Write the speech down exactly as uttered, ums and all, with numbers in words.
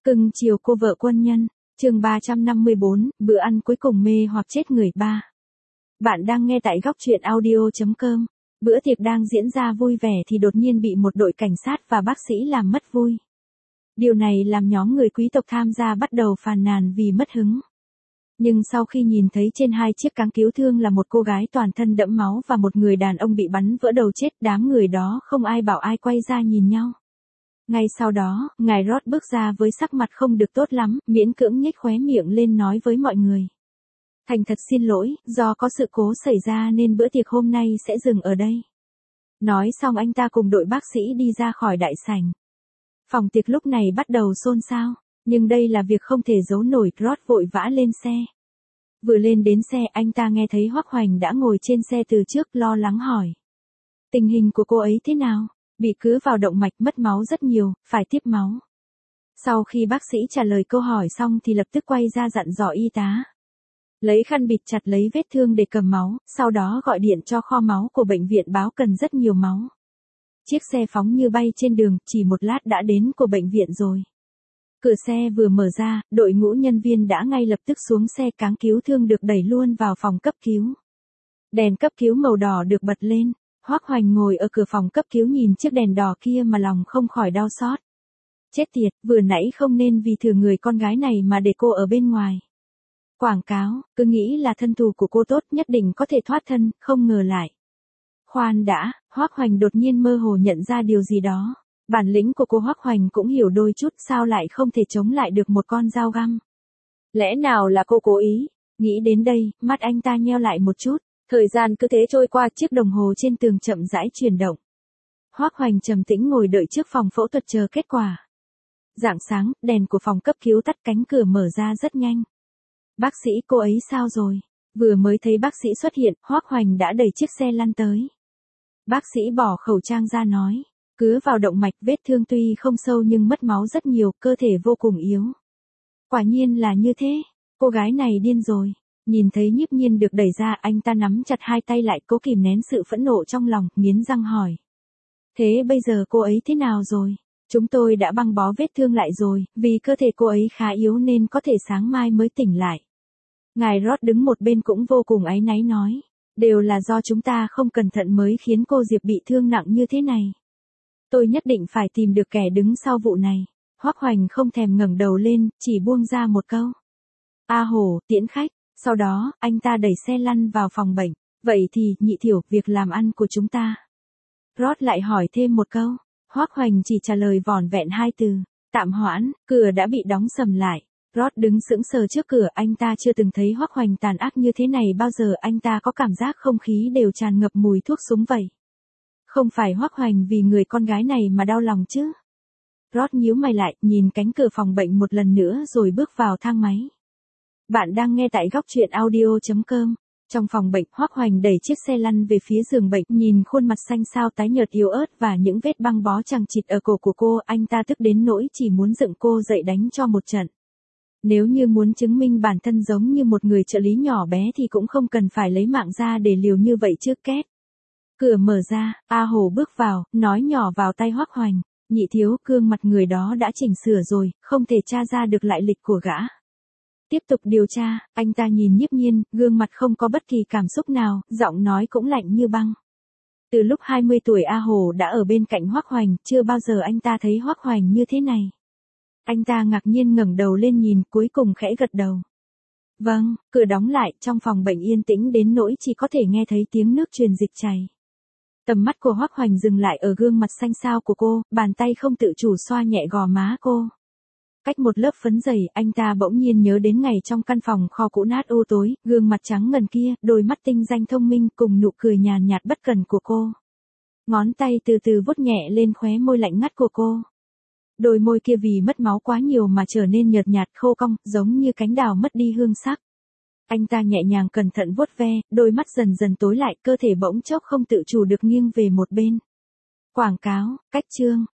Cưng chiều cô vợ quân nhân, chương ba trăm năm mươi bốn, bữa ăn cuối cùng mê hoặc chết người ba. Bạn đang nghe tại góc truyện audio.com. Bữa tiệc đang diễn ra vui vẻ thì đột nhiên bị một đội cảnh sát và bác sĩ làm mất vui. Điều này làm nhóm người quý tộc tham gia bắt đầu phàn nàn vì mất hứng. Nhưng sau khi nhìn thấy trên hai chiếc cáng cứu thương là một cô gái toàn thân đẫm máu và một người đàn ông bị bắn vỡ đầu chết, đám người đó không ai bảo ai quay ra nhìn nhau. Ngay sau đó, ngài Roth bước ra với sắc mặt không được tốt lắm, miễn cưỡng nhếch khóe miệng lên nói với mọi người. Thành thật xin lỗi, do có sự cố xảy ra nên bữa tiệc hôm nay sẽ dừng ở đây. Nói xong anh ta cùng đội bác sĩ đi ra khỏi đại sảnh. Phòng tiệc lúc này bắt đầu xôn xao, nhưng đây là việc không thể giấu nổi, Roth vội vã lên xe. Vừa lên đến xe anh ta nghe thấy Hoắc Hoành đã ngồi trên xe từ trước, lo lắng hỏi. Tình hình của cô ấy thế nào? Bị cứa vào động mạch, mất máu rất nhiều, phải tiếp máu. Sau khi bác sĩ trả lời câu hỏi xong thì lập tức quay ra dặn dò y tá. Lấy khăn bịt chặt lấy vết thương để cầm máu, sau đó gọi điện cho kho máu của bệnh viện báo cần rất nhiều máu. Chiếc xe phóng như bay trên đường, chỉ một lát đã đến của bệnh viện rồi. Cửa xe vừa mở ra, đội ngũ nhân viên đã ngay lập tức xuống xe, cáng cứu thương được đẩy luôn vào phòng cấp cứu. Đèn cấp cứu màu đỏ được bật lên. Hoắc Hoành ngồi ở cửa phòng cấp cứu nhìn chiếc đèn đỏ kia mà lòng không khỏi đau xót. Chết tiệt, vừa nãy không nên vì thừa người con gái này mà để cô ở bên ngoài. Quảng cáo, cứ nghĩ là thân thủ của cô tốt nhất định có thể thoát thân, không ngờ lại. Khoan đã, Hoắc Hoành đột nhiên mơ hồ nhận ra điều gì đó. Bản lĩnh của cô Hoắc Hoành cũng hiểu đôi chút, sao lại không thể chống lại được một con dao găm. Lẽ nào là cô cố ý? Nghĩ đến đây, mắt anh ta nheo lại một chút. Thời gian cứ thế trôi qua, chiếc đồng hồ trên tường chậm rãi chuyển động. Hoắc Hoành trầm tĩnh ngồi đợi trước phòng phẫu thuật chờ kết quả. Rạng sáng, đèn của phòng cấp cứu tắt, cánh cửa mở ra rất nhanh. Bác sĩ, cô ấy sao rồi? Vừa mới thấy bác sĩ xuất hiện, Hoắc Hoành đã đẩy chiếc xe lăn tới. Bác sĩ bỏ khẩu trang ra nói, cứa vào động mạch, vết thương tuy không sâu nhưng mất máu rất nhiều, cơ thể vô cùng yếu. Quả nhiên là như thế, cô gái này điên rồi. Nhìn thấy Nhiếp Nhiên được đẩy ra, anh ta nắm chặt hai tay lại, cố kìm nén sự phẫn nộ trong lòng, nghiến răng hỏi. Thế bây giờ cô ấy thế nào rồi? Chúng tôi đã băng bó vết thương lại rồi, vì cơ thể cô ấy khá yếu nên có thể sáng mai mới tỉnh lại. Ngài Roth đứng một bên cũng vô cùng áy náy nói. Đều là do chúng ta không cẩn thận mới khiến cô Diệp bị thương nặng như thế này. Tôi nhất định phải tìm được kẻ đứng sau vụ này. Hoắc Hoành không thèm ngẩng đầu lên, chỉ buông ra một câu. A Hồ, tiễn khách. Sau đó, anh ta đẩy xe lăn vào phòng bệnh. Vậy thì, Nhị Thiểu, việc làm ăn của chúng ta. Roth lại hỏi thêm một câu. Hoắc Hoành chỉ trả lời vỏn vẹn hai từ. Tạm hoãn, cửa đã bị đóng sầm lại. Roth đứng sững sờ trước cửa, anh ta chưa từng thấy Hoắc Hoành tàn ác như thế này bao giờ, anh ta có cảm giác không khí đều tràn ngập mùi thuốc súng vậy. Không phải Hoắc Hoành vì người con gái này mà đau lòng chứ? Roth nhíu mày lại, nhìn cánh cửa phòng bệnh một lần nữa rồi bước vào thang máy. Bạn đang nghe tại góc truyện audio.com. Trong phòng bệnh, Hoắc Hoành đẩy chiếc xe lăn về phía giường bệnh, nhìn khuôn mặt xanh xao tái nhợt yếu ớt và những vết băng bó chằng chịt ở cổ của cô, anh ta tức đến nỗi chỉ muốn dựng cô dậy đánh cho một trận. Nếu như muốn chứng minh bản thân giống như một người trợ lý nhỏ bé thì cũng không cần phải lấy mạng ra để liều như vậy chứ két. Cửa mở ra, A Hồ bước vào, nói nhỏ vào tai Hoắc Hoành. Nhị Thiếu, gương mặt người đó đã chỉnh sửa rồi, không thể tra ra được lại lịch của gã. Tiếp tục điều tra, anh ta nhìn Nhiếp Nhiên, gương mặt không có bất kỳ cảm xúc nào, giọng nói cũng lạnh như băng. Từ lúc hai mươi tuổi A Hồ đã ở bên cạnh Hoắc Hoành, chưa bao giờ anh ta thấy Hoắc Hoành như thế này. Anh ta ngạc nhiên ngẩng đầu lên nhìn, cuối cùng khẽ gật đầu. Vâng, cửa đóng lại, trong phòng bệnh yên tĩnh đến nỗi chỉ có thể nghe thấy tiếng nước truyền dịch chảy. Tầm mắt của Hoắc Hoành dừng lại ở gương mặt xanh xao của cô, bàn tay không tự chủ xoa nhẹ gò má cô. Cách một lớp phấn dày, anh ta bỗng nhiên nhớ đến ngày trong căn phòng kho cũ nát u tối, gương mặt trắng ngần kia, đôi mắt tinh danh thông minh cùng nụ cười nhàn nhạt bất cần của cô. Ngón tay từ từ vuốt nhẹ lên khóe môi lạnh ngắt của cô. Đôi môi kia vì mất máu quá nhiều mà trở nên nhợt nhạt khô cong, giống như cánh đào mất đi hương sắc. Anh ta nhẹ nhàng cẩn thận vuốt ve, đôi mắt dần dần tối lại, cơ thể bỗng chốc không tự chủ được nghiêng về một bên. Quảng cáo, cách chương.